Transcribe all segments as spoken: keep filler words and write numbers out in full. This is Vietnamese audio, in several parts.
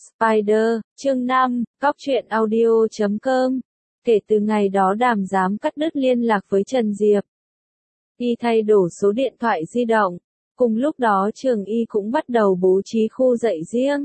Spider, chương năm, cóc truyện audio chấm com. Kể từ ngày đó Đàm Giám cắt đứt liên lạc với Trần Diệp. Y thay đổi số điện thoại di động. Cùng lúc đó trường Y cũng bắt đầu bố trí khu dạy riêng.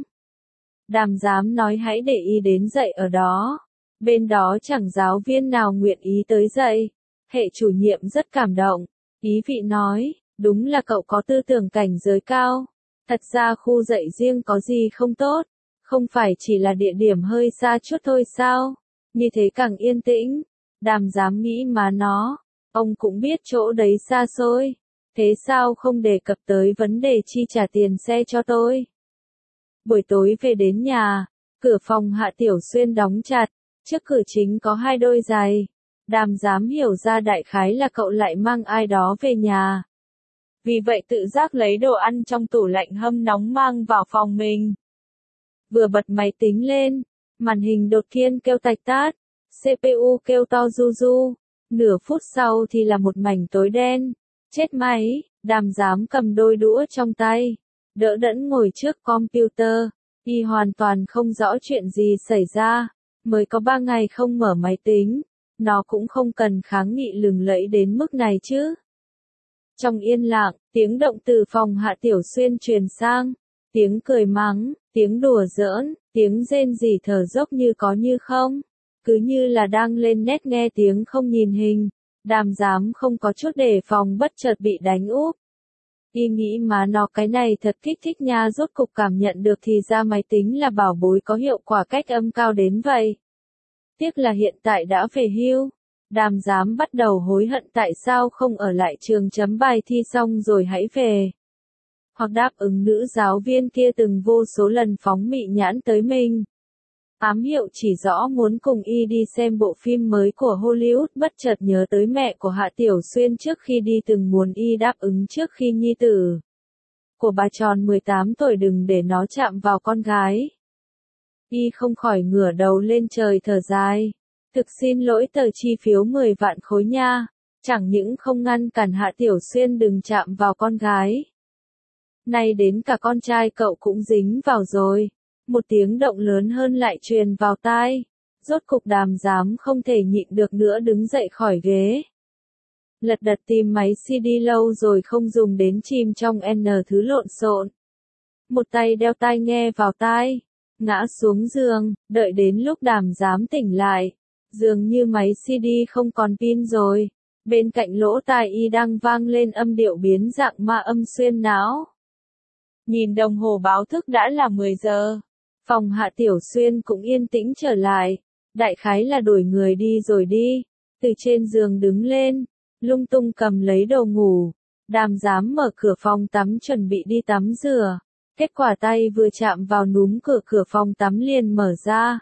Đàm Giám nói hãy để Y đến dạy ở đó. Bên đó chẳng giáo viên nào nguyện ý tới dạy. Hệ chủ nhiệm rất cảm động. Ý vị nói, đúng là cậu có tư tưởng cảnh giới cao. Thật ra khu dạy riêng có gì không tốt. Không phải chỉ là địa điểm hơi xa chút thôi sao? Như thế càng yên tĩnh. Đàm Giám nghĩ mà nó. Ông cũng biết chỗ đấy xa xôi. Thế sao không đề cập tới vấn đề chi trả tiền xe cho tôi? Buổi tối về đến nhà, cửa phòng Hạ Tiểu Xuyên đóng chặt, trước cửa chính có hai đôi giày. Đàm Giám hiểu ra đại khái là cậu lại mang ai đó về nhà. Vì vậy tự giác lấy đồ ăn trong tủ lạnh hâm nóng mang vào phòng mình. Vừa bật máy tính lên, màn hình đột nhiên kêu tạch tát, xê pê u kêu to du du. Nửa phút sau thì là một mảnh tối đen. Chết máy, Đàm Giám cầm đôi đũa trong tay, đỡ đẫn ngồi trước computer. Y hoàn toàn không rõ chuyện gì xảy ra. Mới có ba ngày không mở máy tính, nó cũng không cần kháng nghị lừng lẫy đến mức này chứ. Trong yên lặng, tiếng động từ phòng Hạ Tiểu Xuyên truyền sang. Tiếng cười mắng, tiếng đùa giỡn, tiếng rên rỉ thở dốc như có như không. Cứ như là đang lên nét nghe tiếng không nhìn hình. Đàm Giám không có chút đề phòng bất chợt bị đánh úp. Y nghĩ mà nó cái này thật kích thích nha, rốt cục cảm nhận được thì ra máy tính là bảo bối có hiệu quả cách âm cao đến vậy. Tiếc là hiện tại đã về hưu. Đàm Giám bắt đầu hối hận tại sao không ở lại trường chấm bài thi xong rồi hãy về. Hoặc đáp ứng nữ giáo viên kia từng vô số lần phóng mị nhãn tới mình. Ám hiệu chỉ rõ muốn cùng Y đi xem bộ phim mới của Hollywood, bất chợt nhớ tới mẹ của Hạ Tiểu Xuyên trước khi đi từng muốn Y đáp ứng trước khi nhi tử của bà tròn mười tám tuổi đừng để nó chạm vào con gái. Y không khỏi ngửa đầu lên trời thở dài. Thực xin lỗi tờ chi phiếu mười vạn khối nha. Chẳng những không ngăn cản Hạ Tiểu Xuyên đừng chạm vào con gái. Nay đến cả con trai cậu cũng dính vào rồi. Một tiếng động lớn hơn lại truyền vào tai. Rốt cục Đàm Giám không thể nhịn được nữa đứng dậy khỏi ghế. Lật đật tìm máy xê đê lâu rồi không dùng đến chìm trong N thứ lộn xộn. Một tay đeo tai nghe vào tai. Ngã xuống giường, đợi đến lúc Đàm Giám tỉnh lại. Dường như máy xê đê không còn pin rồi. Bên cạnh lỗ tai Y đang vang lên âm điệu biến dạng ma âm xuyên não. Nhìn đồng hồ báo thức đã là mười giờ. Phòng Hạ Tiểu Xuyên cũng yên tĩnh trở lại. Đại khái là đuổi người đi rồi đi. Từ trên giường đứng lên, lung tung cầm lấy đồ ngủ. Đàm Giám mở cửa phòng tắm chuẩn bị đi tắm rửa. Kết quả tay vừa chạm vào núm cửa cửa phòng tắm liền mở ra.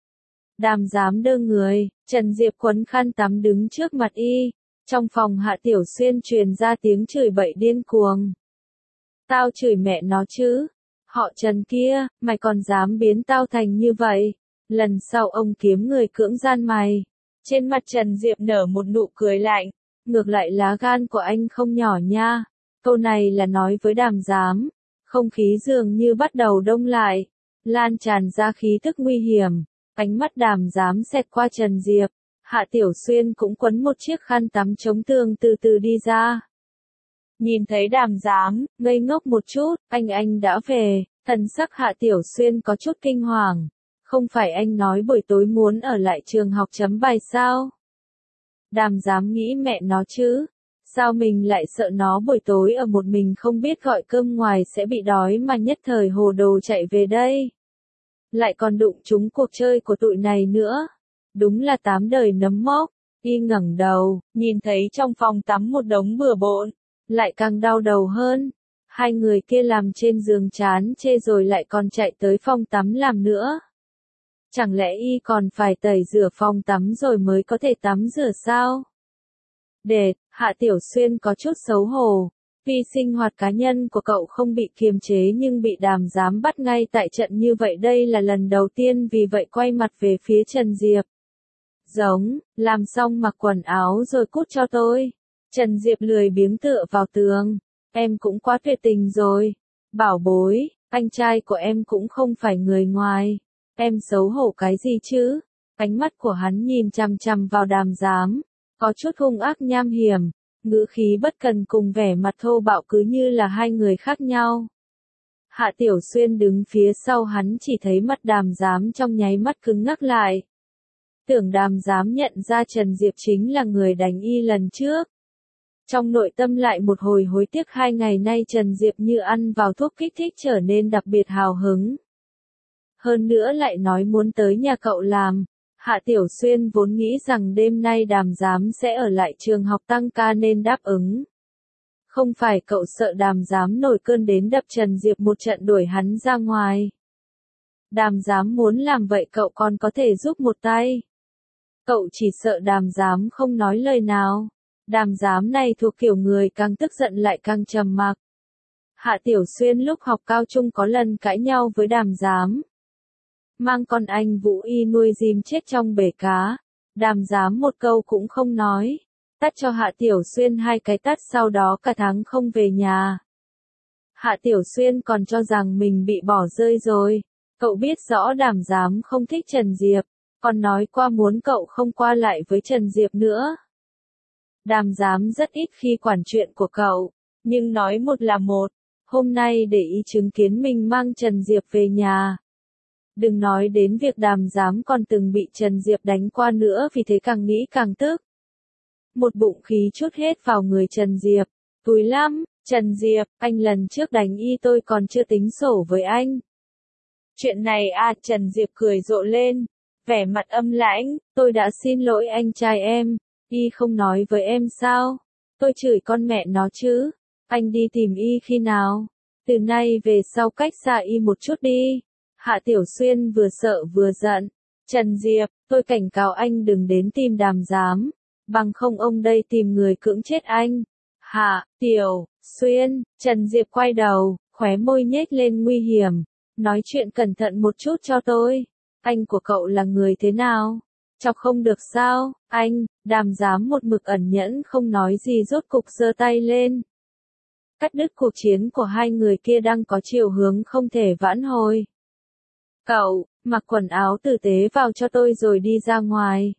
Đàm Giám đơ người, Trần Diệp quấn khăn tắm đứng trước mặt Y. Trong phòng Hạ Tiểu Xuyên truyền ra tiếng chửi bậy điên cuồng. Tao chửi mẹ nó chứ. Họ Trần kia, mày còn dám biến tao thành như vậy. Lần sau ông kiếm người cưỡng gian mày. Trên mặt Trần Diệp nở một nụ cười lạnh. Ngược lại lá gan của anh không nhỏ nha. Câu này là nói với Đàm Giám. Không khí dường như bắt đầu đông lại. Lan tràn ra khí tức nguy hiểm. Ánh mắt Đàm Giám xẹt qua Trần Diệp. Hạ Tiểu Xuyên cũng quấn một chiếc khăn tắm chống tường từ từ đi ra. Nhìn thấy Đàm Giám, ngây ngốc một chút, anh anh đã về. Thần sắc Hạ Tiểu Xuyên có chút kinh hoàng. Không phải anh nói buổi tối muốn ở lại trường học chấm bài sao? Đàm Giám nghĩ mẹ nó chứ. Sao mình lại sợ nó buổi tối ở một mình không biết gọi cơm ngoài sẽ bị đói mà nhất thời hồ đồ chạy về đây. Lại còn đụng trúng cuộc chơi của tụi này nữa. Đúng là tám đời nấm mốc. Y ngẩng đầu, nhìn thấy trong phòng tắm một đống bừa bộn. Lại càng đau đầu hơn. Hai người kia làm trên giường chán chê rồi lại còn chạy tới phòng tắm làm nữa. Chẳng lẽ Y còn phải tẩy rửa phòng tắm rồi mới có thể tắm rửa sao? Đệt, Hạ Tiểu Xuyên có chút xấu hổ. Vì sinh hoạt cá nhân của cậu không bị kiềm chế nhưng bị Đàm Giám bắt ngay tại trận như vậy đây là lần đầu tiên, vì vậy quay mặt về phía Trần Diệp. Giống, làm xong mặc quần áo rồi cút cho tôi. Trần Diệp lười biếng tựa vào tường. Em cũng quá tuyệt tình rồi. Bảo bối, Anh trai của em cũng không phải người ngoài. Em xấu hổ cái gì chứ? Ánh mắt của hắn nhìn chằm chằm vào Đàm Giám, có chút hung ác nham hiểm, ngữ khí bất cần cùng vẻ mặt thô bạo cứ như là hai người khác nhau. Hạ Tiểu Xuyên đứng phía sau hắn chỉ thấy mắt Đàm Giám trong nháy mắt cứng ngắc lại. Tưởng Đàm Giám nhận ra Trần Diệp chính là người đánh y lần trước. Trong nội tâm lại một hồi hối tiếc hai ngày nay Trần Diệp như ăn vào thuốc kích thích trở nên đặc biệt hào hứng. Hơn nữa lại nói muốn tới nhà cậu làm. Hạ Tiểu Xuyên vốn nghĩ rằng đêm nay Đàm Giám sẽ ở lại trường học tăng ca nên đáp ứng. Không phải cậu sợ Đàm Giám nổi cơn đến đập Trần Diệp một trận đuổi hắn ra ngoài. Đàm Giám muốn làm vậy cậu còn có thể giúp một tay. Cậu chỉ sợ Đàm Giám không nói lời nào. Đàm Giám này thuộc kiểu người càng tức giận lại càng trầm mặc. Hạ Tiểu Xuyên lúc học cao trung có lần cãi nhau với Đàm Giám. Mang con anh Vũ Y nuôi dìm chết trong bể cá. Đàm Giám một câu cũng không nói. Tát cho Hạ Tiểu Xuyên hai cái tát sau đó cả tháng không về nhà. Hạ Tiểu Xuyên còn cho rằng mình bị bỏ rơi rồi. Cậu biết rõ Đàm Giám không thích Trần Diệp, còn nói qua muốn cậu không qua lại với Trần Diệp nữa. Đàm Giám rất ít khi quản chuyện của cậu, nhưng nói một là một. Hôm nay để ý chứng kiến mình mang Trần Diệp về nhà. Đừng nói đến việc Đàm Giám còn từng bị Trần Diệp đánh qua nữa vì thế càng nghĩ càng tức. Một bụng khí chút hết vào người Trần Diệp. Túi lắm, Trần Diệp, anh lần trước đánh y tôi còn chưa tính sổ với anh. Chuyện này à, Trần Diệp cười rộ lên, vẻ mặt âm lãnh, tôi đã xin lỗi anh trai em, y không nói với em sao? Tôi chửi con mẹ nó chứ, anh đi tìm y khi nào? Từ nay về sau cách xa y một chút đi. Hạ Tiểu Xuyên vừa sợ vừa giận. Trần Diệp, tôi cảnh cáo anh đừng đến tìm Đàm Giám, bằng không ông đây tìm người cưỡng chết anh. Hạ Tiểu Xuyên, Trần Diệp quay đầu, khóe môi nhếch lên nguy hiểm. Nói chuyện cẩn thận một chút cho tôi. Anh của cậu là người thế nào? Chọc không được sao? Anh, Đàm Giám một mực ẩn nhẫn không nói gì rốt cục giơ tay lên. Cắt đứt cuộc chiến của hai người kia đang có chiều hướng không thể vãn hồi. Cậu, mặc quần áo tử tế vào cho tôi rồi đi ra ngoài.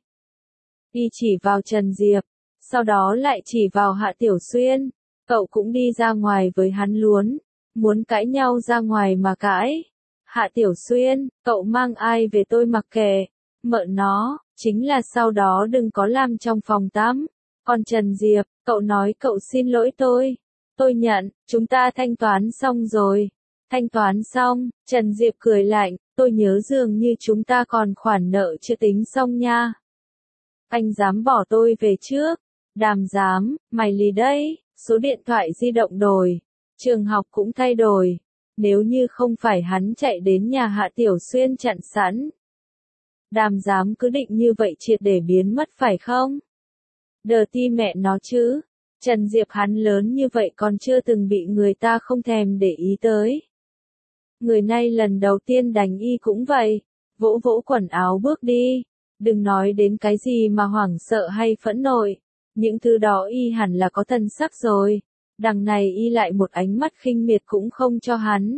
Y chỉ vào Trần Diệp, sau đó lại chỉ vào Hạ Tiểu Xuyên. Cậu cũng đi ra ngoài với hắn luôn. Muốn cãi nhau ra ngoài mà cãi. Hạ Tiểu Xuyên, cậu mang ai về tôi mặc kệ. Mợ nó, chính là sau đó đừng có làm trong phòng tắm. Còn Trần Diệp, cậu nói cậu xin lỗi tôi. Tôi nhận, chúng ta thanh toán xong rồi. Thanh toán xong, Trần Diệp cười lạnh, tôi nhớ dường như chúng ta còn khoản nợ chưa tính xong nha. Anh dám bỏ tôi về trước. Đàm Giám, mày lì đây, số điện thoại di động đổi. Trường học cũng thay đổi. Nếu như không phải hắn chạy đến nhà Hạ Tiểu Xuyên chặn sẵn. Đàm Giám cứ định như vậy triệt để biến mất phải không? Đờ ti mẹ nó chứ. Trần Diệp hắn lớn như vậy còn chưa từng bị người ta không thèm để ý tới. Người này lần đầu tiên đánh y cũng vậy. Vỗ vỗ quần áo bước đi. Đừng nói đến cái gì mà hoảng sợ hay phẫn nộ. Những thứ đó y hẳn là có thân sắc rồi. Đằng này y lại một ánh mắt khinh miệt cũng không cho hắn.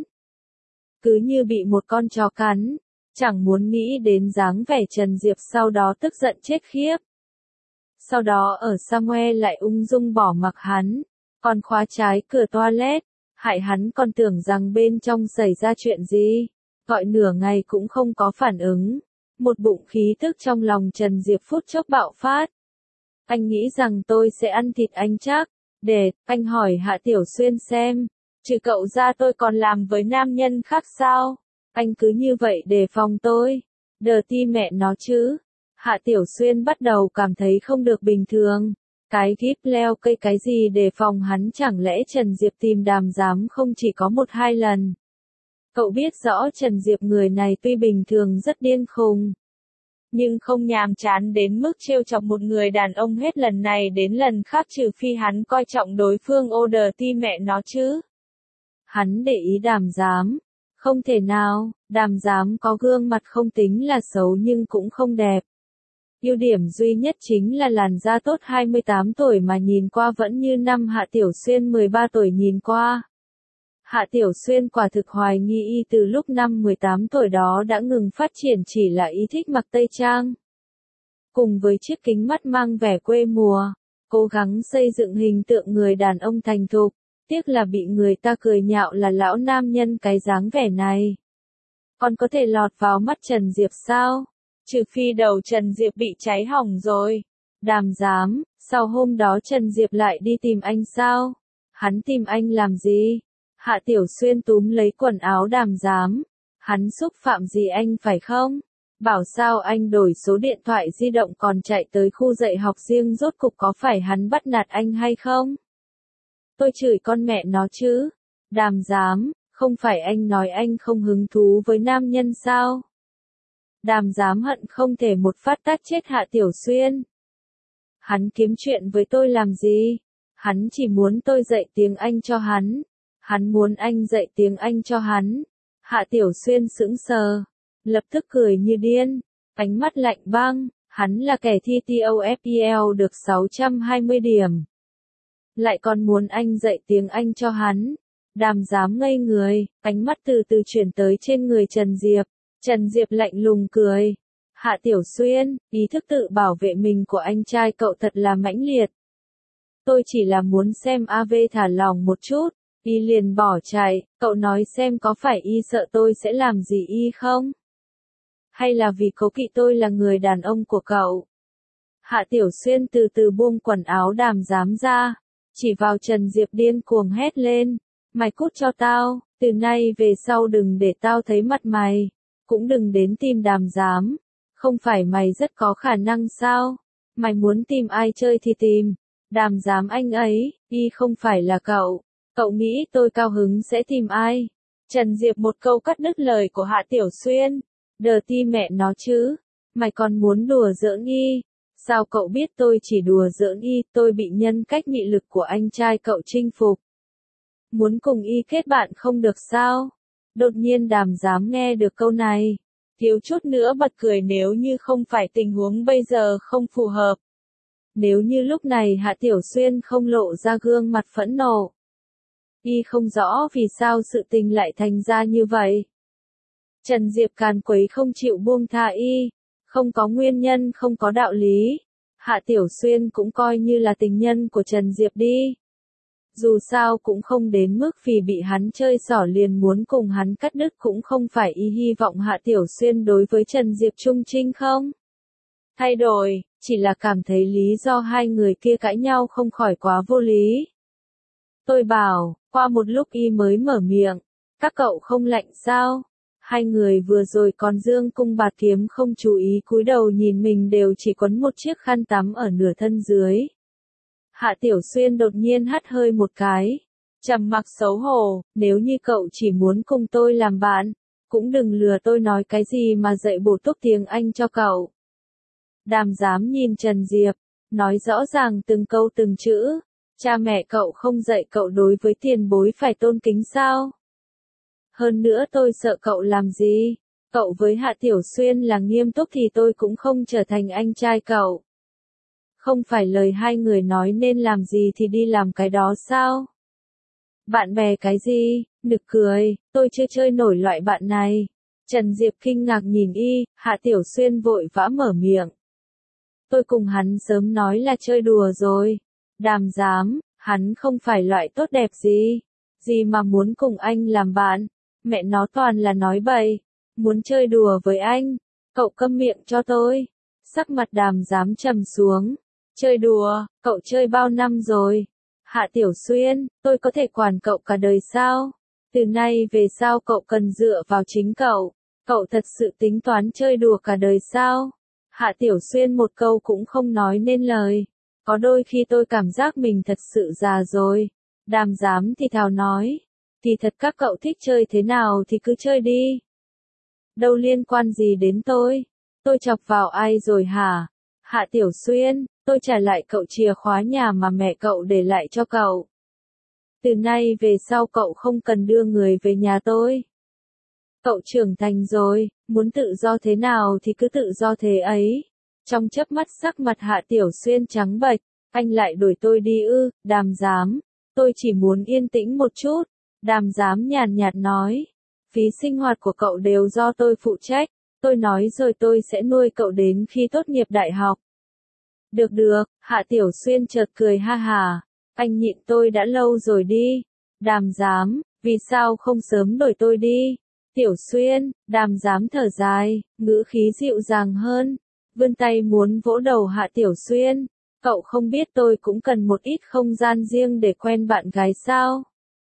Cứ như bị một con chó cắn. Chẳng muốn nghĩ đến dáng vẻ Trần Diệp sau đó tức giận chết khiếp. Sau đó ở Samuel lại ung dung bỏ mặc hắn. Còn khóa trái cửa toilet. Hại hắn còn tưởng rằng bên trong xảy ra chuyện gì. Gọi nửa ngày cũng không có phản ứng. Một bụng khí tức trong lòng Trần Diệp phút chốc bạo phát. Anh nghĩ rằng tôi sẽ ăn thịt anh chắc. Để, anh hỏi Hạ Tiểu Xuyên xem. Trừ cậu ra tôi còn làm với nam nhân khác sao? Anh cứ như vậy đề phòng tôi. Đờ ti mẹ nó chứ. Hạ Tiểu Xuyên bắt đầu cảm thấy không được bình thường. Cái kíp leo cây cái gì đề phòng hắn chẳng lẽ Trần Diệp tìm Đàm Giám không chỉ có một hai lần. Cậu biết rõ Trần Diệp người này tuy bình thường rất điên khùng. Nhưng không nhàm chán đến mức trêu chọc một người đàn ông hết lần này đến lần khác trừ phi hắn coi trọng đối phương ô đờ ti mẹ nó chứ. Hắn để ý Đàm Giám. Không thể nào, Đàm Giám có gương mặt không tính là xấu nhưng cũng không đẹp. Ưu điểm duy nhất chính là làn da tốt hai mươi tám tuổi mà nhìn qua vẫn như năm Hạ Tiểu Xuyên mười ba tuổi nhìn qua. Hạ Tiểu Xuyên quả thực hoài nghi y từ lúc năm mười tám tuổi đó đã ngừng phát triển chỉ là ý thích mặc tây trang. Cùng với chiếc kính mắt mang vẻ quê mùa, cố gắng xây dựng hình tượng người đàn ông thành thục, tiếc là bị người ta cười nhạo là lão nam nhân cái dáng vẻ này. Còn có thể lọt vào mắt Trần Diệp sao? Trừ phi đầu Trần Diệp bị cháy hỏng rồi. Đàm Giám, sau hôm đó Trần Diệp lại đi tìm anh sao? Hắn tìm anh làm gì? Hạ Tiểu Xuyên túm lấy quần áo Đàm Giám. Hắn xúc phạm gì anh phải không? Bảo sao anh đổi số điện thoại di động còn chạy tới khu dạy học riêng, rốt cục có phải hắn bắt nạt anh hay không? Tôi chửi con mẹ nó chứ. Đàm Giám, không phải anh nói anh không hứng thú với nam nhân sao? Đàm Giám hận không thể một phát tát chết Hạ Tiểu Xuyên. Hắn kiếm chuyện với tôi làm gì? Hắn chỉ muốn tôi dạy tiếng Anh cho hắn. Hắn muốn anh dạy tiếng Anh cho hắn. Hạ Tiểu Xuyên sững sờ, lập tức cười như điên, ánh mắt lạnh băng. Hắn là kẻ thi TOEFL được sáu trăm hai mươi điểm. Lại còn muốn anh dạy tiếng Anh cho hắn. Đàm Giám ngây người, ánh mắt từ từ chuyển tới trên người Trần Diệp. Trần Diệp lạnh lùng cười. Hạ Tiểu Xuyên, ý thức tự bảo vệ mình của anh trai cậu thật là mãnh liệt. Tôi chỉ là muốn xem a vê thả lỏng một chút, y liền bỏ chạy, cậu nói xem có phải y sợ tôi sẽ làm gì y không? Hay là vì cố kỵ tôi là người đàn ông của cậu? Hạ Tiểu Xuyên từ từ buông quần áo Đàm Giám ra, chỉ vào Trần Diệp điên cuồng hét lên. Mày cút cho tao, từ nay về sau đừng để tao thấy mặt mày, cũng đừng đến tìm Đàm Giám. Không phải mày rất có khả năng sao? Mày muốn tìm ai chơi thì tìm. Đàm Giám anh ấy, y không phải là cậu. Cậu nghĩ tôi cao hứng sẽ tìm ai? Trần Diệp một câu cắt đứt lời của Hạ Tiểu Xuyên. Đờ ti mẹ nó chứ. Mày còn muốn đùa giỡn y? Sao cậu biết tôi chỉ đùa giỡn y? Tôi bị nhân cách mị lực của anh trai cậu chinh phục. Muốn cùng y kết bạn không được sao? Đột nhiên Đàm Giám nghe được câu này, thiếu chút nữa bật cười, nếu như không phải tình huống bây giờ không phù hợp. Nếu như lúc này Hạ Tiểu Xuyên không lộ ra gương mặt phẫn nộ. Y không rõ vì sao sự tình lại thành ra như vậy. Trần Diệp càn quấy không chịu buông tha y, không có nguyên nhân, không có đạo lý. Hạ Tiểu Xuyên cũng coi như là tình nhân của Trần Diệp đi. Dù sao cũng không đến mức vì bị hắn chơi xỏ liền muốn cùng hắn cắt đứt, cũng không phải y hy vọng Hạ Tiểu Xuyên đối với Trần Diệp trung trinh không? Thay đổi, chỉ là cảm thấy lý do hai người kia cãi nhau không khỏi quá vô lý. Tôi bảo, qua một lúc y mới mở miệng, các cậu không lạnh sao? Hai người vừa rồi còn dương cung bạt kiếm không chú ý cúi đầu nhìn mình đều chỉ quấn một chiếc khăn tắm ở nửa thân dưới. Hạ Tiểu Xuyên đột nhiên hắt hơi một cái, trầm mặc xấu hổ. Nếu như cậu chỉ muốn cùng tôi làm bạn, cũng đừng lừa tôi nói cái gì mà dạy bổ túc tiếng Anh cho cậu. Đàm Giám nhìn Trần Diệp, nói rõ ràng từng câu từng chữ. Cha mẹ cậu không dạy cậu đối với tiền bối phải tôn kính sao? Hơn nữa tôi sợ cậu làm gì? Cậu với Hạ Tiểu Xuyên là nghiêm túc thì tôi cũng không trở thành anh trai cậu. Không phải lời hai người nói nên làm gì thì đi làm cái đó sao? Bạn bè cái gì? Nực cười, tôi chưa chơi nổi loại bạn này. Trần Diệp kinh ngạc nhìn y, Hạ Tiểu Xuyên vội vã mở miệng. Tôi cùng hắn sớm nói là chơi đùa rồi. Đàm Giám, hắn không phải loại tốt đẹp gì. Gì mà muốn cùng anh làm bạn? Mẹ nó toàn là nói bậy. Muốn chơi đùa với anh? Cậu câm miệng cho tôi. Sắc mặt Đàm Giám trầm xuống. Chơi đùa, cậu chơi bao năm rồi? Hạ Tiểu Xuyên, tôi có thể quản cậu cả đời sao? Từ nay về sau cậu cần dựa vào chính cậu. Cậu thật sự tính toán chơi đùa cả đời sao? Hạ Tiểu Xuyên một câu cũng không nói nên lời. Có đôi khi tôi cảm giác mình thật sự già rồi. Đàm Giám thì thào nói. Thì thật các cậu thích chơi thế nào thì cứ chơi đi. Đâu liên quan gì đến tôi? Tôi chọc vào ai rồi hả? Hạ Tiểu Xuyên, tôi trả lại cậu chìa khóa nhà mà mẹ cậu để lại cho cậu. Từ nay về sau cậu không cần đưa người về nhà tôi. Cậu trưởng thành rồi, muốn tự do thế nào thì cứ tự do thế ấy. Trong chớp mắt sắc mặt Hạ Tiểu Xuyên trắng bệch, anh lại đuổi tôi đi ư? Đàm Giám, tôi chỉ muốn yên tĩnh một chút. Đàm Giám nhàn nhạt nói. Phí sinh hoạt của cậu đều do tôi phụ trách, tôi nói rồi tôi sẽ nuôi cậu đến khi tốt nghiệp đại học. Được được, Hạ Tiểu Xuyên chợt cười ha hà, anh nhịn tôi đã lâu rồi đi. Đàm Giám, vì sao không sớm đổi tôi đi? Tiểu Xuyên, Đàm Giám thở dài, ngữ khí dịu dàng hơn, vươn tay muốn vỗ đầu Hạ Tiểu Xuyên. Cậu không biết tôi cũng cần một ít không gian riêng để quen bạn gái sao?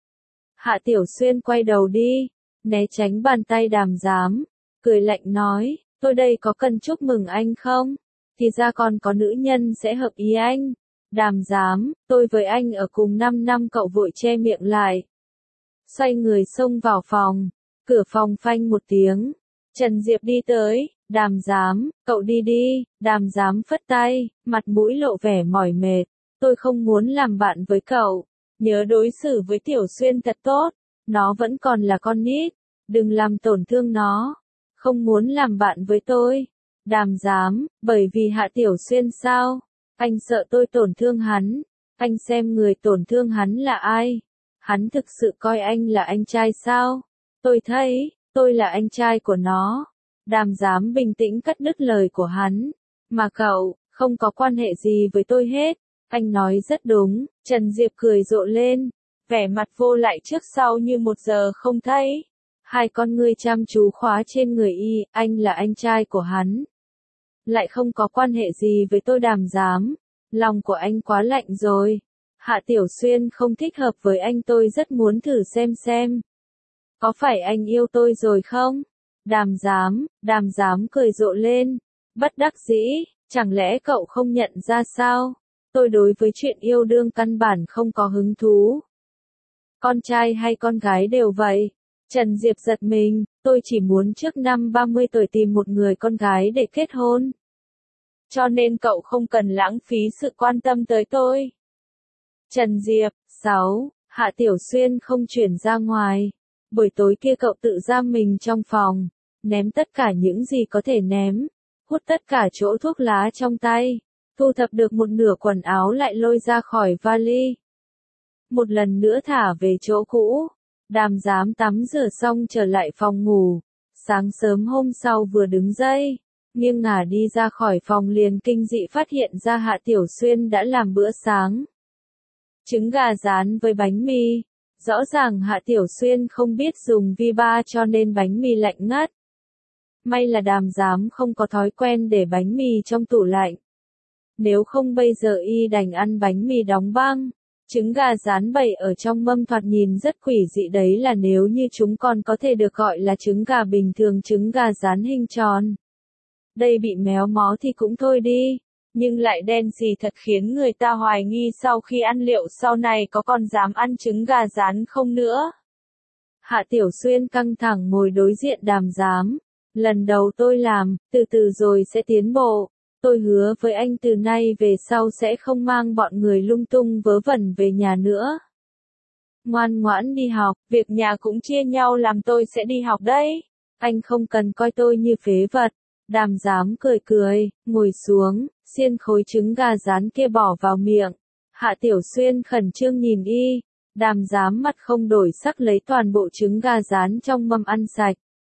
Hạ Tiểu Xuyên quay đầu đi, né tránh bàn tay Đàm Giám, cười lạnh nói, tôi đây có cần chúc mừng anh không? Thì ra còn có nữ nhân sẽ hợp ý anh. Đàm Giám, tôi với anh ở cùng năm năm. Cậu vội che miệng lại. Xoay người xông vào phòng, cửa phòng phanh một tiếng. Trần Diệp đi tới, Đàm Giám, cậu đi đi. Đàm Giám phất tay, mặt mũi lộ vẻ mỏi mệt. Tôi không muốn làm bạn với cậu. Nhớ đối xử với Tiểu Xuyên thật tốt. Nó vẫn còn là con nít. Đừng làm tổn thương nó. Không muốn làm bạn với tôi. Đàm Giám, bởi vì Hạ Tiểu Xuyên sao? Anh sợ tôi tổn thương hắn. Anh xem người tổn thương hắn là ai? Hắn thực sự coi anh là anh trai sao? Tôi thấy, tôi là anh trai của nó. Đàm Giám bình tĩnh cắt đứt lời của hắn. Mà cậu, không có quan hệ gì với tôi hết. Anh nói rất đúng. Trần Diệp cười rộ lên, vẻ mặt vô lại trước sau như một giờ không thấy. Hai con ngươi chăm chú khóa trên người y, anh là anh trai của hắn. Lại không có quan hệ gì với tôi. Đàm Giám, lòng của anh quá lạnh rồi. Hạ Tiểu Xuyên không thích hợp với anh, tôi rất muốn thử xem xem. Có phải anh yêu tôi rồi không? Đàm Giám, Đàm Giám cười rộ lên, bất đắc dĩ, chẳng lẽ cậu không nhận ra sao? Tôi đối với chuyện yêu đương căn bản không có hứng thú. Con trai hay con gái đều vậy. Trần Diệp giật mình, tôi chỉ muốn trước năm ba mươi tuổi tìm một người con gái để kết hôn. Cho nên cậu không cần lãng phí sự quan tâm tới tôi. Trần Diệp, sáu, Hạ Tiểu Xuyên không chuyển ra ngoài. Buổi tối kia cậu tự giam mình trong phòng, ném tất cả những gì có thể ném, hút tất cả chỗ thuốc lá trong tay, thu thập được một nửa quần áo lại lôi ra khỏi vali. Một lần nữa thả về chỗ cũ. Đàm Giám tắm rửa xong trở lại phòng ngủ. Sáng sớm hôm sau vừa đứng dậy, nghiêng ngả đi ra khỏi phòng liền kinh dị phát hiện ra Hạ Tiểu Xuyên đã làm bữa sáng. Trứng gà rán với bánh mì. Rõ ràng Hạ Tiểu Xuyên không biết dùng vi ba cho nên bánh mì lạnh ngắt. May là Đàm Giám không có thói quen để bánh mì trong tủ lạnh. Nếu không bây giờ y đành ăn bánh mì đóng băng. Trứng gà rán bày ở trong mâm thoạt nhìn rất quỷ dị, đấy là nếu như chúng còn có thể được gọi là trứng gà bình thường, trứng gà rán hình tròn. Đây bị méo mó thì cũng thôi đi, nhưng lại đen xì thật khiến người ta hoài nghi sau khi ăn liệu sau này có còn dám ăn trứng gà rán không nữa. Hạ Tiểu Xuyên căng thẳng ngồi đối diện Đàm Giám. Lần đầu tôi làm, từ từ rồi sẽ tiến bộ. Tôi hứa với anh từ nay về sau sẽ không mang bọn người lung tung vớ vẩn về nhà nữa. Ngoan ngoãn đi học, việc nhà cũng chia nhau làm, tôi sẽ đi học đấy. Anh không cần coi tôi như phế vật. Đàm Giám cười cười, ngồi xuống, xiên khối trứng gà rán kia bỏ vào miệng. Hạ Tiểu Xuyên khẩn trương nhìn y. Đàm Giám mặt không đổi sắc lấy toàn bộ trứng gà rán trong mâm ăn sạch.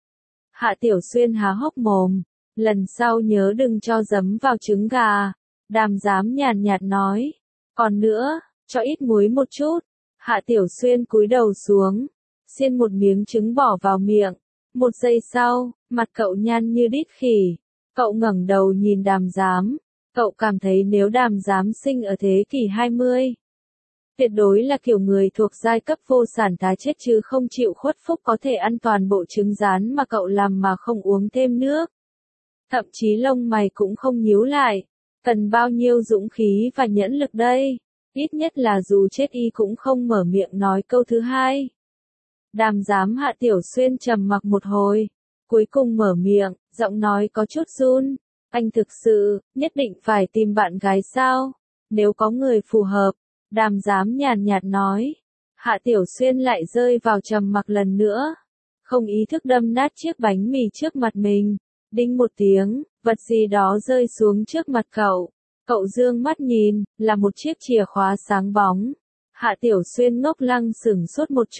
Hạ Tiểu Xuyên há hốc mồm. Lần sau nhớ đừng cho giấm vào trứng gà. Đàm Giám nhàn nhạt nói. Còn nữa, cho ít muối một chút. Hạ Tiểu Xuyên cúi đầu xuống, xiên một miếng trứng bỏ vào miệng. Một giây sau, mặt cậu nhăn như đít khỉ. Cậu ngẩng đầu nhìn Đàm Giám. Cậu cảm thấy nếu Đàm Giám sinh ở thế kỷ hai mươi, tuyệt đối là kiểu người thuộc giai cấp vô sản tá chết chứ không chịu khuất phục, có thể ăn toàn bộ trứng rán mà cậu làm mà không uống thêm nước. Thậm chí lông mày cũng không nhíu lại. Cần bao nhiêu dũng khí và nhẫn lực đây? Ít nhất là dù chết y cũng không mở miệng nói câu thứ hai. Đàm Giám Hạ Tiểu Xuyên trầm mặc một hồi, cuối cùng mở miệng, giọng nói có chút run. Anh thực sự, nhất định phải tìm bạn gái sao? Nếu có người phù hợp. Đàm Giám nhàn nhạt nói. Hạ Tiểu Xuyên lại rơi vào trầm mặc lần nữa. Không ý thức đâm nát chiếc bánh mì trước mặt mình. Đinh một tiếng, vật gì đó rơi xuống trước mặt cậu. Cậu dương mắt nhìn, là một chiếc chìa khóa sáng bóng. Hạ Tiểu Xuyên ngốc lăng sửng sốt một chút.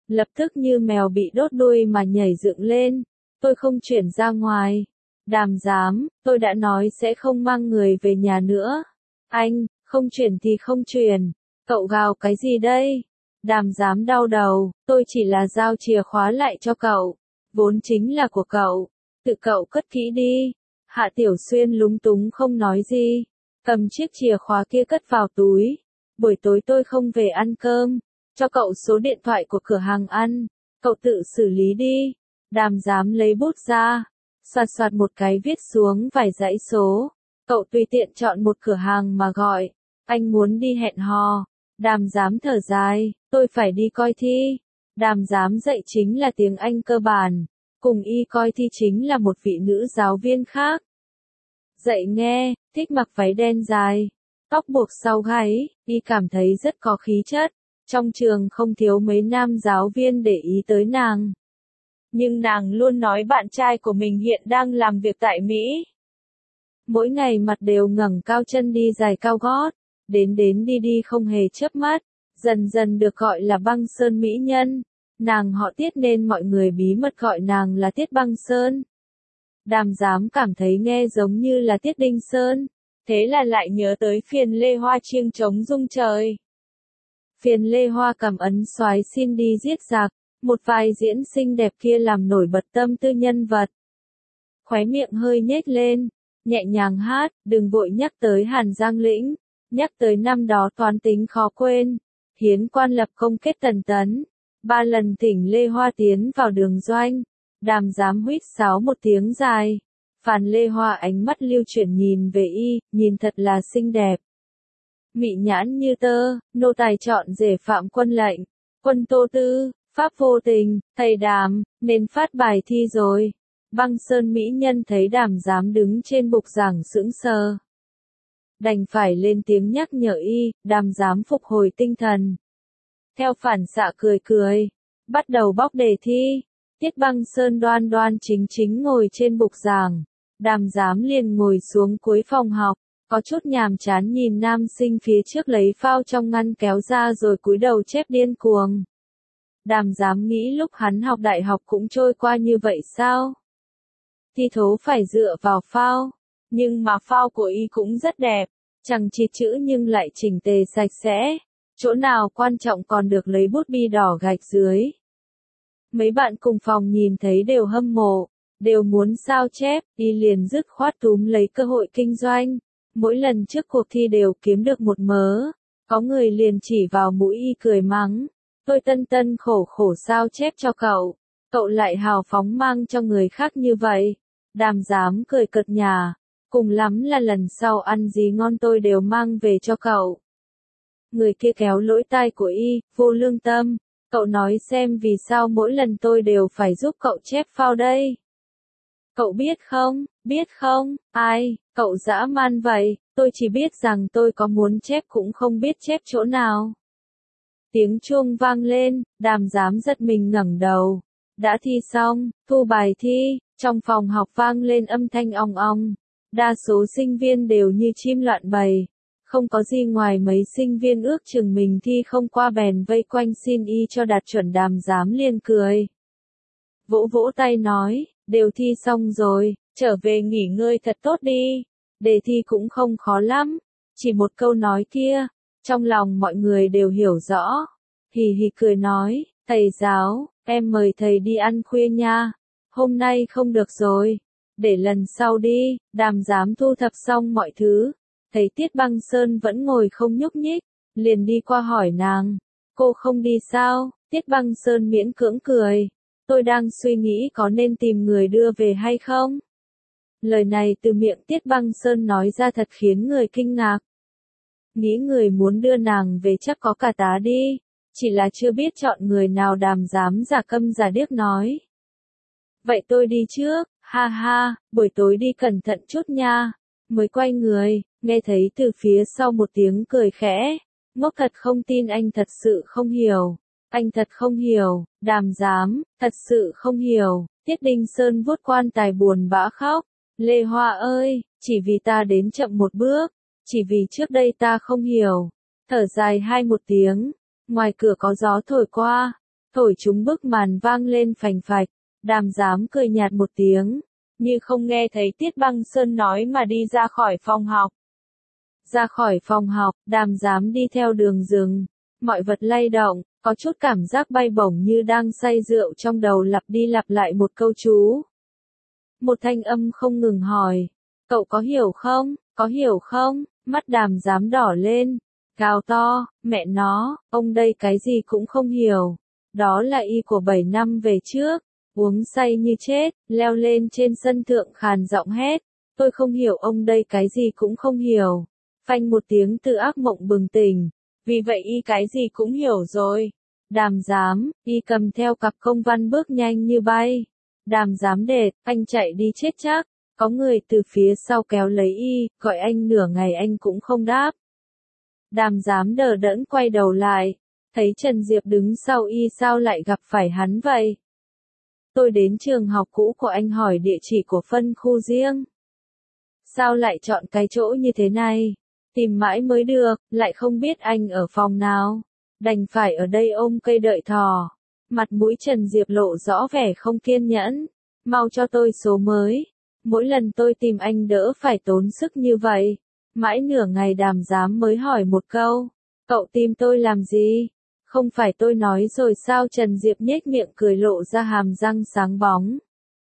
lập tức như mèo bị đốt đuôi mà nhảy dựng lên. Tôi không chuyển ra ngoài. Đàm giám, tôi đã nói sẽ không mang người về nhà nữa. Anh, không chuyển thì không chuyển. Cậu gào cái gì đây? Đàm giám đau đầu, tôi chỉ là giao chìa khóa lại cho cậu. Vốn chính là của cậu. Tự cậu cất kỹ đi. Hạ Tiểu Xuyên lúng túng không nói gì. Cầm chiếc chìa khóa kia cất vào túi. Buổi tối tôi không về ăn cơm. Cho cậu số điện thoại của cửa hàng ăn. Cậu tự xử lý đi. Đàm giám lấy bút ra. Soạt soạt một cái viết xuống vài dãy số. Cậu tùy tiện chọn một cửa hàng mà gọi. Anh muốn đi hẹn hò. Đàm giám thở dài. Tôi phải đi coi thi. Đàm giám dạy chính là tiếng Anh cơ bản. Cùng y coi thi chính là một vị nữ giáo viên khác. Dạy nghe, thích mặc váy đen dài. Tóc buộc sau gáy, y cảm thấy rất có khí chất. Trong trường không thiếu mấy nam giáo viên để ý tới nàng. Nhưng nàng luôn nói bạn trai của mình hiện đang làm việc tại Mỹ. Mỗi ngày mặt đều ngẩng cao chân đi giày cao gót. Đến đến đi đi không hề chớp mắt. Dần dần được gọi là Băng Sơn mỹ nhân. Nàng họ Tiết nên mọi người bí mật gọi nàng là Tiết Băng Sơn. Đàm giám cảm thấy nghe giống như là Tiết Đinh Sơn. Thế là lại nhớ tới phiền Lê Hoa chiêng trống rung trời. Phiền Lê Hoa cầm ấn soái xin đi giết giặc. Một vài diễn xinh đẹp kia làm nổi bật tâm tư nhân vật. Khóe miệng hơi nhếch lên. Nhẹ nhàng hát, đừng vội nhắc tới Hàn Giang Lĩnh. Nhắc tới năm đó toán tính khó quên. Hiến quan lập công kết Tần Tấn. Ba lần thỉnh Lê Hoa tiến vào đường doanh. Đàm giám huýt sáo một tiếng dài. Phàn Lê Hoa ánh mắt lưu chuyển nhìn về y, nhìn thật là xinh đẹp. Mị nhãn như tơ, nô tài chọn rể Phạm Quân lệnh. Quân Tô Tư, pháp vô tình, thầy Đàm, nên phát bài thi rồi. Băng Sơn mỹ nhân thấy Đàm giám đứng trên bục giảng sững sờ. Đành phải lên tiếng nhắc nhở y, Đàm giám phục hồi tinh thần. Theo phản xạ cười cười, bắt đầu bóc đề thi. Tiết Băng Sơn đoan đoan chính chính ngồi trên bục giảng. Đàm giám liền ngồi xuống cuối phòng học, có chút nhàm chán nhìn nam sinh phía trước lấy phao trong ngăn kéo ra rồi cúi đầu chép điên cuồng. Đàm giám nghĩ lúc hắn học đại học cũng trôi qua như vậy sao? Thi thố phải dựa vào phao, nhưng mà phao của y cũng rất đẹp, chẳng chịt chữ nhưng lại chỉnh tề sạch sẽ, chỗ nào quan trọng còn được lấy bút bi đỏ gạch dưới. Mấy bạn cùng phòng nhìn thấy đều hâm mộ, đều muốn sao chép, y liền dứt khoát túm lấy cơ hội kinh doanh. Mỗi lần trước cuộc thi đều kiếm được một mớ, có người liền chỉ vào mũi y cười mắng. Tôi tân tân khổ khổ sao chép cho cậu, cậu lại hào phóng mang cho người khác như vậy. Đàm giám cười cợt nhả, cùng lắm là lần sau ăn gì ngon tôi đều mang về cho cậu. Người kia kéo lỗ tai của y, vô lương tâm, cậu nói xem vì sao mỗi lần tôi đều phải giúp cậu chép phao đây. Cậu biết không, biết không, ai, cậu dã man vậy, tôi chỉ biết rằng tôi có muốn chép cũng không biết chép chỗ nào. Tiếng chuông vang lên, đàm giám giật mình ngẩng đầu. Đã thi xong, thu bài thi, trong phòng học vang lên âm thanh ong ong. Đa số sinh viên đều như chim loạn bầy. Không có gì ngoài mấy sinh viên ước chừng mình thi không qua bèn vây quanh xin y cho đạt chuẩn. Đàm giám liền cười. Vỗ vỗ tay nói, đều thi xong rồi, trở về nghỉ ngơi thật tốt đi. Đề thi cũng không khó lắm, chỉ một câu nói kia, trong lòng mọi người đều hiểu rõ. Hì hì cười nói, thầy giáo, em mời thầy đi ăn khuya nha. Hôm nay không được rồi, để lần sau đi. Đàm giám thu thập xong mọi thứ, thấy Tiết Băng Sơn vẫn ngồi không nhúc nhích, liền đi qua hỏi nàng, cô không đi sao? Tiết Băng Sơn miễn cưỡng cười, tôi đang suy nghĩ có nên tìm người đưa về hay không? Lời này từ miệng Tiết Băng Sơn nói ra thật khiến người kinh ngạc. Nghĩ người muốn đưa nàng về chắc có cả tá đi, chỉ là chưa biết chọn người nào. Đàm giám giả câm giả điếc nói. Vậy tôi đi trước, ha ha, buổi tối đi cẩn thận chút nha. Mới quay người, nghe thấy từ phía sau một tiếng cười khẽ. Ngốc thật không tin anh thật sự không hiểu. Anh thật không hiểu, đàm giám, thật sự không hiểu. Tiết Đinh Sơn vuốt quan tài buồn bã khóc. Lê Hoa ơi, chỉ vì ta đến chậm một bước, chỉ vì trước đây ta không hiểu. Thở dài hai một tiếng, ngoài cửa có gió thổi qua, thổi chúng bức màn vang lên phành phạch, Đàm Giám cười nhạt một tiếng, như không nghe thấy Tiết Băng Sơn nói mà đi ra khỏi phòng học. Ra khỏi phòng học, Đàm Giám đi theo đường rừng, mọi vật lay động, có chút cảm giác bay bổng như đang say rượu trong đầu lặp đi lặp lại một câu chú. Một thanh âm không ngừng hỏi, cậu có hiểu không, có hiểu không, mắt Đàm Giám đỏ lên, gào to, mẹ nó, ông đây cái gì cũng không hiểu, đó là y của bảy năm về trước, uống say như chết, leo lên trên sân thượng khàn giọng hét, tôi không hiểu ông đây cái gì cũng không hiểu, phanh một tiếng từ ác mộng bừng tỉnh, vì vậy y cái gì cũng hiểu rồi. Đàm Giám, y cầm theo cặp công văn bước nhanh như bay. Đàm Giám đệt, anh chạy đi chết chắc, có người từ phía sau kéo lấy y, gọi anh nửa ngày anh cũng không đáp. Đàm Giám đờ đẫn quay đầu lại, thấy Trần Diệp đứng sau y sao lại gặp phải hắn vậy? Tôi đến trường học cũ của anh hỏi địa chỉ của phân khu riêng. Sao lại chọn cái chỗ như thế này? Tìm mãi mới được, lại không biết anh ở phòng nào. Đành phải ở đây ôm cây đợi thò. Mặt mũi Trần Diệp lộ rõ vẻ không kiên nhẫn. Mau cho tôi số mới. Mỗi lần tôi tìm anh đỡ phải tốn sức như vậy. Mãi nửa ngày Đàm Giám mới hỏi một câu. Cậu tìm tôi làm gì? Không phải tôi nói rồi sao? Trần Diệp nhếch miệng cười lộ ra hàm răng sáng bóng.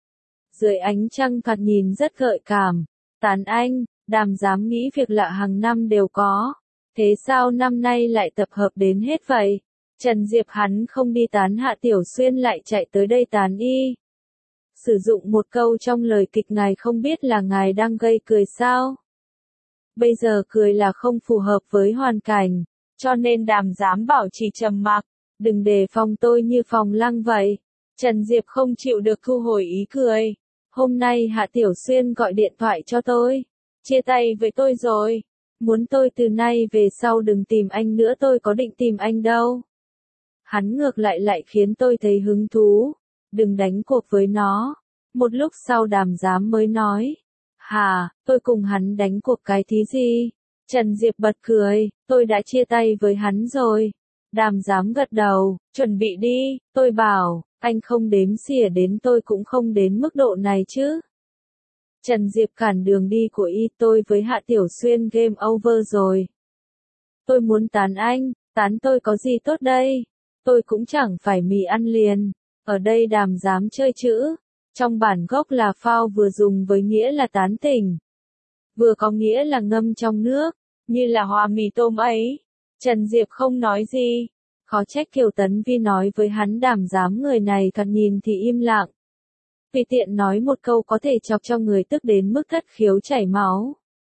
Dưới ánh trăng thoạt nhìn rất gợi cảm. Tán anh, Đàm Giám nghĩ việc lạ hàng năm đều có. Thế sao năm nay lại tập hợp đến hết vậy? Trần Diệp hắn không đi tán Hạ Tiểu Xuyên lại chạy tới đây tán y. Sử dụng một câu trong lời kịch ngài không biết là ngài đang gây cười sao? Bây giờ cười là không phù hợp với hoàn cảnh, cho nên Đàm Giám bảo chỉ trầm mặc, đừng đề phòng tôi như phòng Lăng vậy. Trần Diệp không chịu được thu hồi ý cười. Hôm nay Hạ Tiểu Xuyên gọi điện thoại cho tôi, chia tay với tôi rồi. Muốn tôi từ nay về sau đừng tìm anh nữa, tôi có định tìm anh đâu. Hắn ngược lại lại khiến tôi thấy hứng thú, đừng đánh cuộc với nó. Một lúc sau Đàm Giám mới nói, hà, tôi cùng hắn đánh cuộc cái thí gì? Trần Diệp bật cười, tôi đã chia tay với hắn rồi. Đàm Giám gật đầu, chuẩn bị đi, tôi bảo, anh không đếm xỉa đến tôi cũng không đến mức độ này chứ. Trần Diệp cản đường đi của y, tôi với Hạ Tiểu Xuyên game over rồi. Tôi muốn tán anh, tán tôi có gì tốt đây? Tôi cũng chẳng phải mì ăn liền. Ở đây Đàm Giám chơi chữ. Trong bản gốc là phao vừa dùng với nghĩa là tán tỉnh. Vừa có nghĩa là ngâm trong nước, như là hòa mì tôm ấy. Trần Diệp không nói gì. Khó trách Kiều Tấn Vi nói với hắn Đàm Giám người này thoạt nhìn thì im lặng. Vì tiện nói một câu có thể chọc cho người tức đến mức thất khiếu chảy máu.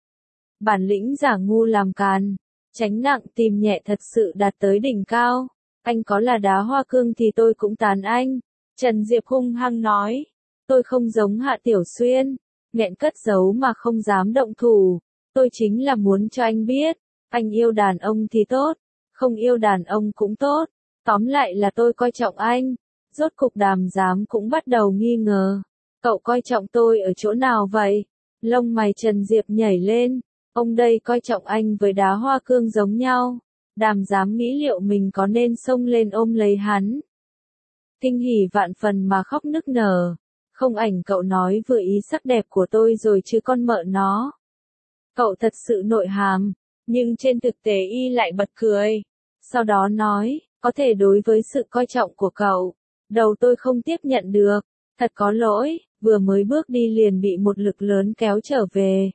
Bản lĩnh giả ngu làm càn, tránh nặng tìm nhẹ thật sự đạt tới đỉnh cao. Anh có là đá hoa cương thì tôi cũng tán anh. Trần Diệp hung hăng nói. Tôi không giống Hạ Tiểu Xuyên, nghẹn cất giấu mà không dám động thủ. Tôi chính là muốn cho anh biết, anh yêu đàn ông thì tốt, không yêu đàn ông cũng tốt. Tóm lại là tôi coi trọng anh. Rốt cục Đàm Giám cũng bắt đầu nghi ngờ. Cậu coi trọng tôi ở chỗ nào vậy? Lông mày Trần Diệp nhảy lên. Ông đây coi trọng anh với đá hoa cương giống nhau. Đàm Giám nghĩ liệu mình có nên xông lên ôm lấy hắn. Kinh hỉ vạn phần mà khóc nức nở. Không ảnh cậu nói vừa ý sắc đẹp của tôi rồi chứ con mợ nó. Cậu thật sự nội hàm. Nhưng trên thực tế y lại bật cười. Sau đó nói, có thể đối với sự coi trọng của cậu. Đầu tôi không tiếp nhận được, thật có lỗi, vừa mới bước đi liền bị một lực lớn kéo trở về.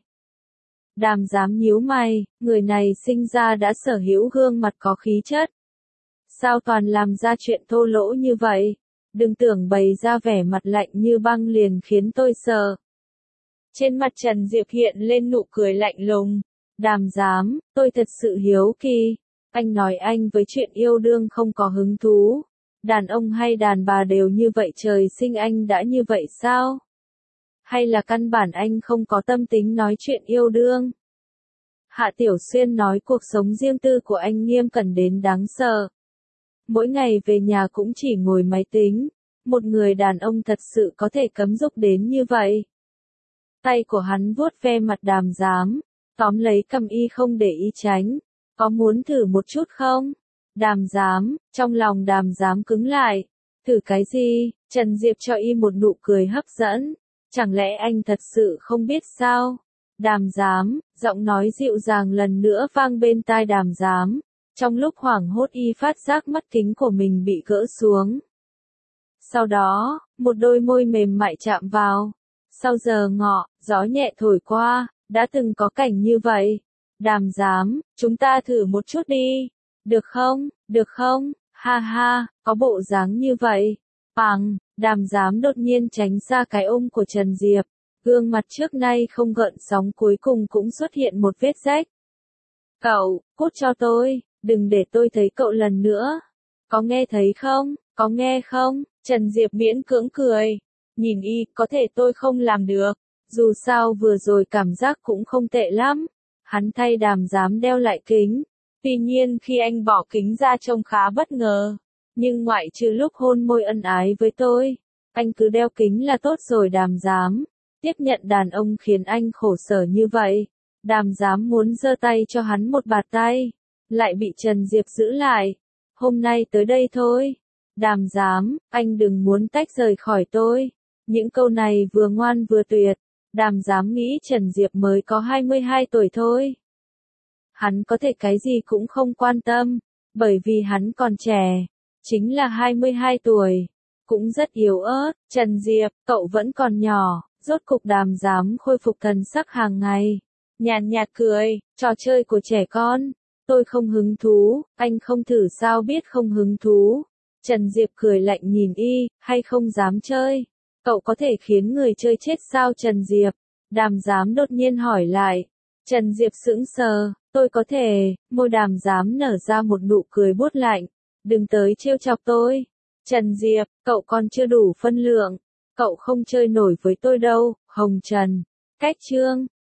Đàm Giám nhíu mày, người này sinh ra đã sở hữu gương mặt có khí chất. Sao toàn làm ra chuyện thô lỗ như vậy? Đừng tưởng bày ra vẻ mặt lạnh như băng liền khiến tôi sợ. Trên mặt Trần Diệp hiện lên nụ cười lạnh lùng. Đàm Giám, tôi thật sự hiếu kỳ. Anh nói anh với chuyện yêu đương không có hứng thú. Đàn ông hay đàn bà đều như vậy, trời sinh anh đã như vậy sao? Hay là căn bản anh không có tâm tính nói chuyện yêu đương? Hạ Tiểu Xuyên nói cuộc sống riêng tư của anh nghiêm cẩn đến đáng sợ. Mỗi ngày về nhà cũng chỉ ngồi máy tính. Một người đàn ông thật sự có thể cấm dục đến như vậy. Tay của hắn vuốt ve mặt Đàm Giám, tóm lấy cầm y không để y tránh. Có muốn thử một chút không? Đàm Giám, trong lòng Đàm Giám cứng lại. Thử cái gì? Trần Diệp cho y một nụ cười hấp dẫn. Chẳng lẽ anh thật sự không biết sao? Đàm Giám, giọng nói dịu dàng lần nữa vang bên tai Đàm Giám. Trong lúc hoảng hốt y phát giác mắt kính của mình bị gỡ xuống. Sau đó, một đôi môi mềm mại chạm vào. Sau giờ ngọ, gió nhẹ thổi qua, đã từng có cảnh như vậy. Đàm Giám, chúng ta thử một chút đi. Được không, được không, ha ha, có bộ dáng như vậy. Bằng, Đàm Giám đột nhiên tránh ra cái ôm của Trần Diệp. Gương mặt trước nay không gợn sóng cuối cùng cũng xuất hiện một vết rách. Cậu, cút cho tôi, đừng để tôi thấy cậu lần nữa. Có nghe thấy không, có nghe không? Trần Diệp miễn cưỡng cười. Nhìn y, có thể tôi không làm được. Dù sao vừa rồi cảm giác cũng không tệ lắm. Hắn thay Đàm Giám đeo lại kính. Tuy nhiên khi anh bỏ kính ra trông khá bất ngờ. Nhưng ngoại trừ lúc hôn môi ân ái với tôi, anh cứ đeo kính là tốt rồi. Đàm Giám tiếp nhận đàn ông khiến anh khổ sở như vậy. Đàm Giám muốn giơ tay cho hắn một bạt tay, lại bị Trần Diệp giữ lại. Hôm nay tới đây thôi. Đàm Giám, anh đừng muốn tách rời khỏi tôi. Những câu này vừa ngoan vừa tuyệt. Đàm Giám nghĩ Trần Diệp mới có hai mươi hai tuổi thôi. Hắn có thể cái gì cũng không quan tâm, bởi vì hắn còn trẻ. Chính là hai mươi hai tuổi. Cũng rất yếu ớt. Trần Diệp, cậu vẫn còn nhỏ. Rốt cục Đàm Giám khôi phục thần sắc hàng ngày. Nhàn nhạt cười, trò chơi của trẻ con. Tôi không hứng thú, anh không thử sao biết không hứng thú. Trần Diệp cười lạnh nhìn y, hay không dám chơi. Cậu có thể khiến người chơi chết sao Trần Diệp? Đàm Giám đột nhiên hỏi lại. Trần Diệp sững sờ, tôi có thể, môi Đàm Giám nở ra một nụ cười buốt lạnh. Đừng tới trêu chọc tôi. Trần Diệp, cậu còn chưa đủ phân lượng. Cậu không chơi nổi với tôi đâu, Hồng Trần. Cách chương.